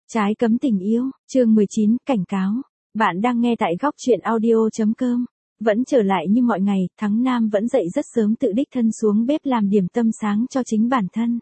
Trái cấm tình yêu, chương 19, cảnh cáo. Bạn đang nghe tại góc truyện audio.com. Vẫn trở lại như mọi ngày, Thắng Nam vẫn dậy rất sớm tự đích thân xuống bếp làm điểm tâm sáng cho chính bản thân.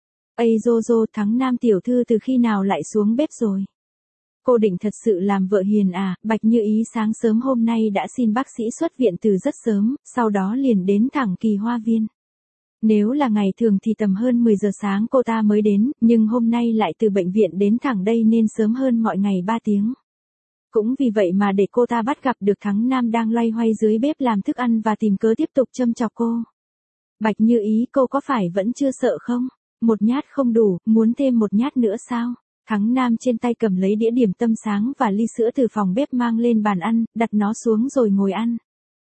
Ây Jojo, Thắng Nam tiểu thư từ khi nào lại xuống bếp rồi? Cô định thật sự làm vợ hiền à? Bạch Như Ý sáng sớm hôm nay đã xin bác sĩ xuất viện từ rất sớm, sau đó liền đến thẳng Kỳ Hoa Viên. Nếu là ngày thường thì tầm hơn 10 giờ sáng cô ta mới đến, nhưng hôm nay lại từ bệnh viện đến thẳng đây nên sớm hơn mọi ngày 3 tiếng. Cũng vì vậy mà để cô ta bắt gặp được Thắng Nam đang loay hoay dưới bếp làm thức ăn và tìm cớ tiếp tục châm chọc cô. Bạch Như Ý, cô có phải vẫn chưa sợ không? Một nhát không đủ, muốn thêm một nhát nữa sao? Thắng Nam trên tay cầm lấy đĩa điểm tâm sáng và ly sữa từ phòng bếp mang lên bàn ăn, đặt nó xuống rồi ngồi ăn.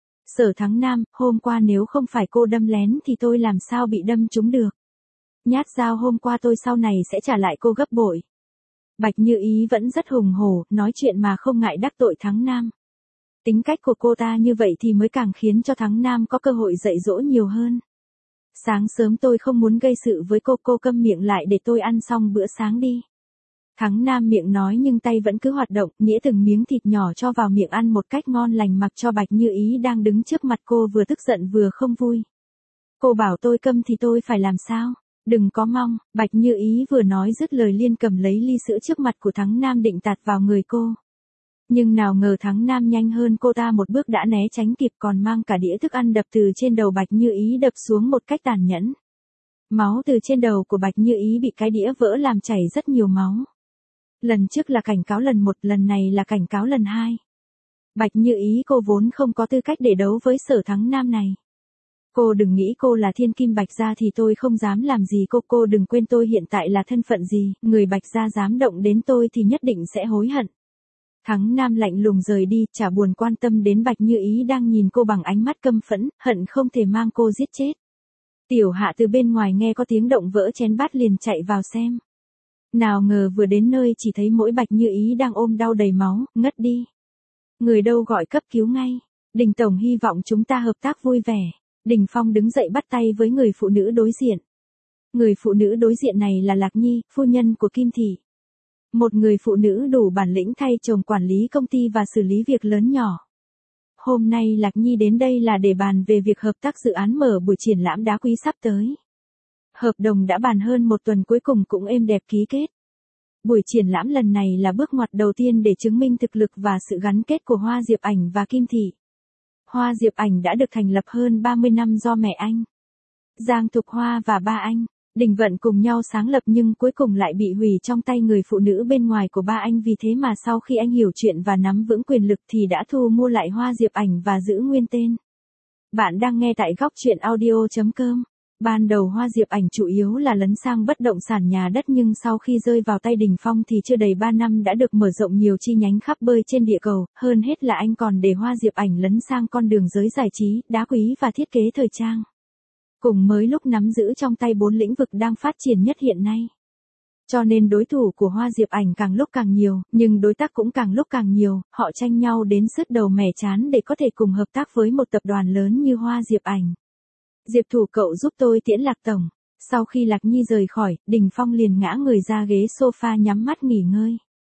Sở Thắng Nam, hôm qua nếu không phải cô đâm lén thì tôi làm sao bị đâm trúng được. Nhát dao hôm qua tôi sau này sẽ trả lại cô gấp bội. Bạch Như Ý vẫn rất hùng hổ, nói chuyện mà không ngại đắc tội Thắng Nam. Tính cách của cô ta như vậy thì mới càng khiến cho Thắng Nam có cơ hội dạy dỗ nhiều hơn. Sáng sớm tôi không muốn gây sự với cô câm miệng lại để tôi ăn xong bữa sáng đi. Thắng Nam miệng nói nhưng tay vẫn cứ hoạt động, nghĩa từng miếng thịt nhỏ cho vào miệng ăn một cách ngon lành mặc cho Bạch Như Ý đang đứng trước mặt cô vừa tức giận vừa không vui. Cô bảo tôi câm thì tôi phải làm sao? Đừng có mong, Bạch Như Ý vừa nói dứt lời liền cầm lấy ly sữa trước mặt của Thắng Nam định tạt vào người cô. Nhưng nào ngờ Thắng Nam nhanh hơn cô ta một bước đã né tránh kịp còn mang cả đĩa thức ăn đập từ trên đầu Bạch Như Ý đập xuống một cách tàn nhẫn. Máu từ trên đầu của Bạch Như Ý bị cái đĩa vỡ làm chảy rất nhiều máu. Lần trước là cảnh cáo lần 1, lần này là cảnh cáo lần 2. Bạch Như Ý, cô vốn không có tư cách để đấu với Sở Thắng Nam này. Cô đừng nghĩ cô là thiên kim Bạch gia thì tôi không dám làm gì cô đừng quên tôi hiện tại là thân phận gì, người Bạch gia dám động đến tôi thì nhất định sẽ hối hận. Thắng Nam lạnh lùng rời đi, chả buồn quan tâm đến Bạch Như Ý đang nhìn cô bằng ánh mắt căm phẫn, hận không thể mang cô giết chết. Tiểu Hạ từ bên ngoài nghe có tiếng động vỡ chén bát liền chạy vào xem. Nào ngờ vừa đến nơi chỉ thấy mỗi Bạch Như Ý đang ôm đau đầy máu, ngất đi. Người đâu gọi cấp cứu ngay. Đình Tổng hy vọng chúng ta hợp tác vui vẻ. Đình Phong đứng dậy bắt tay với người phụ nữ đối diện. Người phụ nữ đối diện này là Lạc Nhi, phu nhân của Kim Thị. Một người phụ nữ đủ bản lĩnh thay chồng quản lý công ty và xử lý việc lớn nhỏ. Hôm nay Lạc Nhi đến đây là để bàn về việc hợp tác dự án mở buổi triển lãm đá quý sắp tới. Hợp đồng đã bàn hơn một tuần cuối cùng cũng êm đẹp ký kết. Buổi triển lãm lần này là bước ngoặt đầu tiên để chứng minh thực lực và sự gắn kết của Hoa Diệp Ảnh và Kim Thị. Hoa Diệp Ảnh đã được thành lập hơn 30 năm do mẹ anh, Giang Thục Hoa và ba anh, Đình Vận cùng nhau sáng lập nhưng cuối cùng lại bị hủy trong tay người phụ nữ bên ngoài của ba anh vì thế mà sau khi anh hiểu chuyện và nắm vững quyền lực thì đã thu mua lại Hoa Diệp Ảnh và giữ nguyên tên. Bạn đang nghe tại góc truyện audio.com. Ban đầu Hoa Diệp Ảnh chủ yếu là lấn sang bất động sản nhà đất nhưng sau khi rơi vào tay Đình Phong thì chưa đầy 3 năm đã được mở rộng nhiều chi nhánh khắp bơi trên địa cầu, hơn hết là anh còn để Hoa Diệp Ảnh lấn sang con đường giới giải trí, đá quý và thiết kế thời trang. Cùng mới lúc nắm giữ trong tay 4 lĩnh vực đang phát triển nhất hiện nay. Cho nên đối thủ của Hoa Diệp Ảnh càng lúc càng nhiều, nhưng đối tác cũng càng lúc càng nhiều, họ tranh nhau đến sứt đầu mẻ trán để có thể cùng hợp tác với một tập đoàn lớn như Hoa Diệp Ảnh. Diệp Thủ, cậu giúp tôi tiễn Lạc Tổng. Sau khi Lạc Nhi rời khỏi, Đình Phong liền ngã người ra ghế sofa nhắm mắt nghỉ ngơi.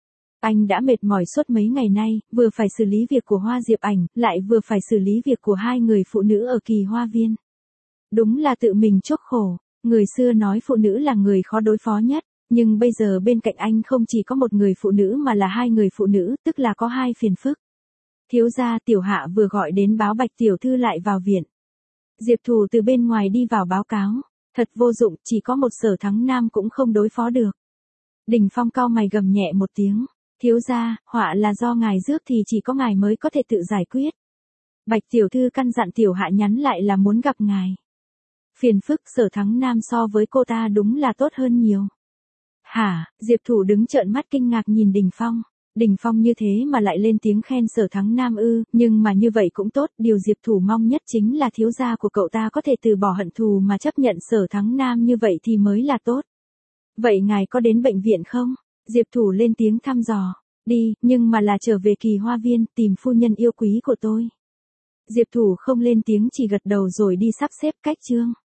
Anh đã mệt mỏi suốt mấy ngày nay, vừa phải xử lý việc của Hoa Diệp Ảnh, lại vừa phải xử lý việc của hai người phụ nữ ở Kỳ Hoa Viên. Đúng là tự mình chuốc khổ. Người xưa nói phụ nữ là người khó đối phó nhất, nhưng bây giờ bên cạnh anh không chỉ có một người phụ nữ mà là 2 người phụ nữ, tức là có 2 phiền phức. Thiếu gia, Tiểu Hạ vừa gọi đến báo Bạch tiểu thư lại vào viện. Diệp Thủ từ bên ngoài đi vào báo cáo, thật vô dụng, chỉ có một Sở Thắng Nam cũng không đối phó được. Đình Phong cau mày gầm nhẹ một tiếng, thiếu gia, họa là do ngài rước thì chỉ có ngài mới có thể tự giải quyết. Bạch tiểu thư căn dặn Tiểu Hạ nhắn lại là muốn gặp ngài. Phiền phức Sở Thắng Nam so với cô ta đúng là tốt hơn nhiều. Hả? Diệp Thủ đứng trợn mắt kinh ngạc nhìn Đình Phong. Đình Phong như thế mà lại lên tiếng khen Sở Thắng Nam ư, nhưng mà như vậy cũng tốt, điều Diệp Thủ mong nhất chính là thiếu gia của cậu ta có thể từ bỏ hận thù mà chấp nhận Sở Thắng Nam như vậy thì mới là tốt. Vậy ngài có đến bệnh viện không? Diệp Thủ lên tiếng thăm dò. Đi, nhưng mà là trở về Kỳ Hoa Viên, tìm phu nhân yêu quý của tôi. Diệp Thủ không lên tiếng chỉ gật đầu rồi đi sắp xếp cách chương.